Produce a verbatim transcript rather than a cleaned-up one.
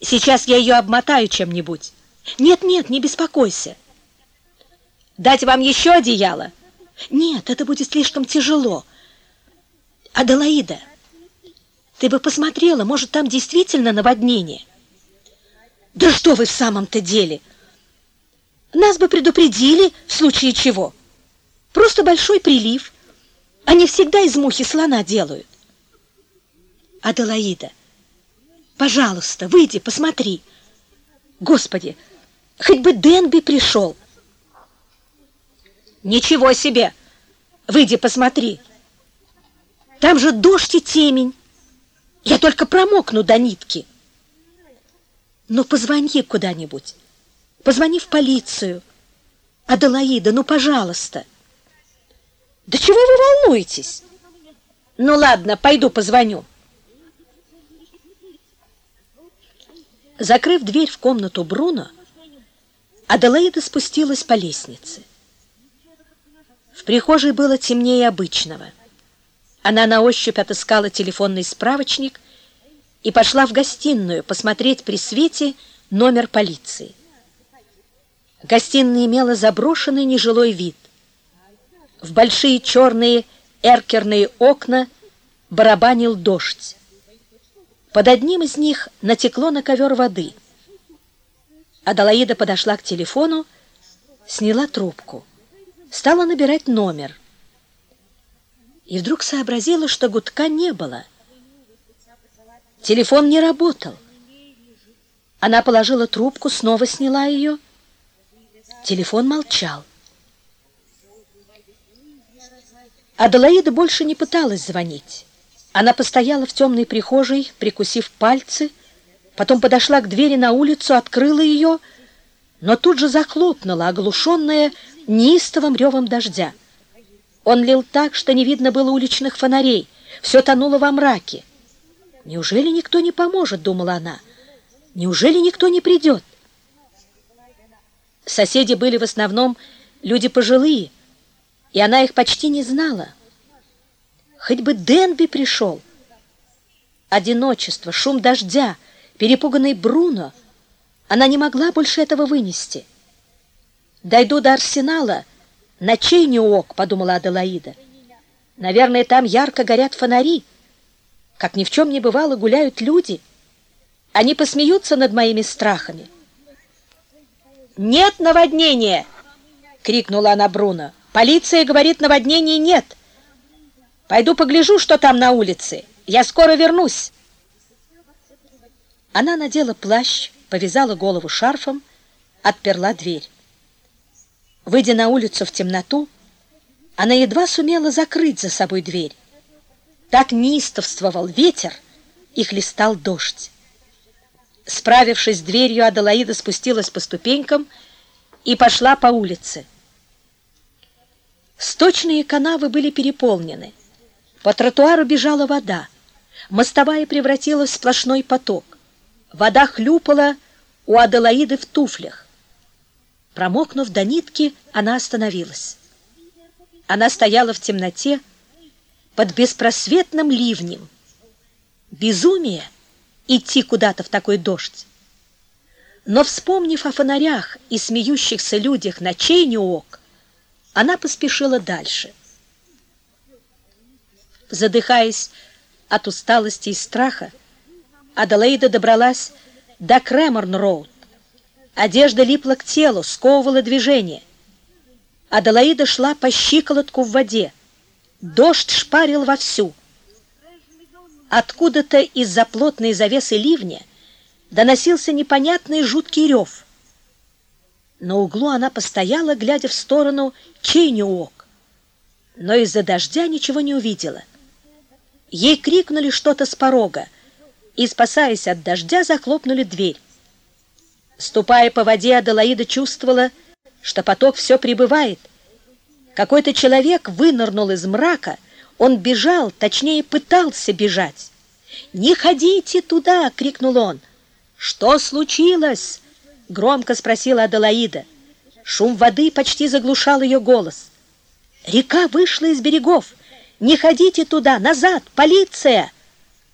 Сейчас я ее обмотаю чем-нибудь. Нет-нет, не беспокойся. Дать вам еще одеяло? Нет, это будет слишком тяжело. Аделаида, ты бы посмотрела, может, там действительно наводнение? Да что вы в самом-то деле? Нас бы предупредили, в случае чего. Просто большой прилив. Они всегда из мухи слона делают. Аделаида, пожалуйста, выйди, посмотри. Господи, хоть бы Денби пришел. Ничего себе! Выйди, посмотри. Там же дождь и темень. Я только промокну до нитки. Ну, позвони куда-нибудь. Позвони в полицию. Аделаида, ну, пожалуйста. Да чего вы волнуетесь? Ну, ладно, пойду позвоню. Закрыв дверь в комнату Бруно, Аделаида спустилась по лестнице. В прихожей было темнее обычного. Она на ощупь отыскала телефонный справочник и пошла в гостиную посмотреть при свете номер полиции. Гостиная имела заброшенный нежилой вид. В большие черные эркерные окна барабанил дождь. Под одним из них натекло на ковер воды. Аделаида подошла к телефону, сняла трубку, стала набирать номер. И вдруг сообразила, что гудка не было. Телефон не работал. Она положила трубку, снова сняла ее. Телефон молчал. Аделаида больше не пыталась звонить. Она постояла в темной прихожей, прикусив пальцы, потом подошла к двери на улицу, открыла ее, но тут же захлопнула, оглушенная неистовым ревом дождя. Он лил так, что не видно было уличных фонарей, все тонуло во мраке. «Неужели никто не поможет?» — думала она. «Неужели никто не придет?» Соседи были в основном люди пожилые, и она их почти не знала. Хоть бы Денби пришел. Одиночество, шум дождя, перепуганный Бруно. Она не могла больше этого вынести. «Дойду до Арсенала, на Чейни-Уок», — подумала Аделаида. «Наверное, там ярко горят фонари. Как ни в чем не бывало, гуляют люди. Они посмеются над моими страхами». «Нет наводнения!» — крикнула она Бруно. «Полиция говорит, наводнений нет. Пойду погляжу, что там на улице. Я скоро вернусь». Она надела плащ, повязала голову шарфом, отперла дверь. Выйдя на улицу в темноту, она едва сумела закрыть за собой дверь. Так неистовствовал ветер и хлестал дождь. Справившись с дверью, Аделаида спустилась по ступенькам и пошла по улице. Сточные канавы были переполнены. По тротуару бежала вода. Мостовая превратилась в сплошной поток. Вода хлюпала у Аделаиды в туфлях. Промокнув до нитки, она остановилась. Она стояла в темноте под беспросветным ливнем. Безумие идти куда-то в такой дождь. Но, вспомнив о фонарях и смеющихся людях на Чейни-Уок, она поспешила дальше. Задыхаясь от усталости и страха, Аделаида добралась до Креморн-Роуд. Одежда липла к телу, сковывала движение. Аделаида шла по щиколотку в воде. Дождь шпарил вовсю. Откуда-то из-за плотной завесы ливня доносился непонятный жуткий рев. На углу она постояла, глядя в сторону Чейни-Уок, но из-за дождя ничего не увидела. Ей крикнули что-то с порога, и, спасаясь от дождя, захлопнули дверь. Ступая по воде, Аделаида чувствовала, что поток все прибывает. Какой-то человек вынырнул из мрака, он бежал, точнее, пытался бежать. «Не ходите туда!» — крикнул он. «Что случилось?» — громко спросила Аделаида. Шум воды почти заглушал ее голос. «Река вышла из берегов! Не ходите туда! Назад! Полиция!»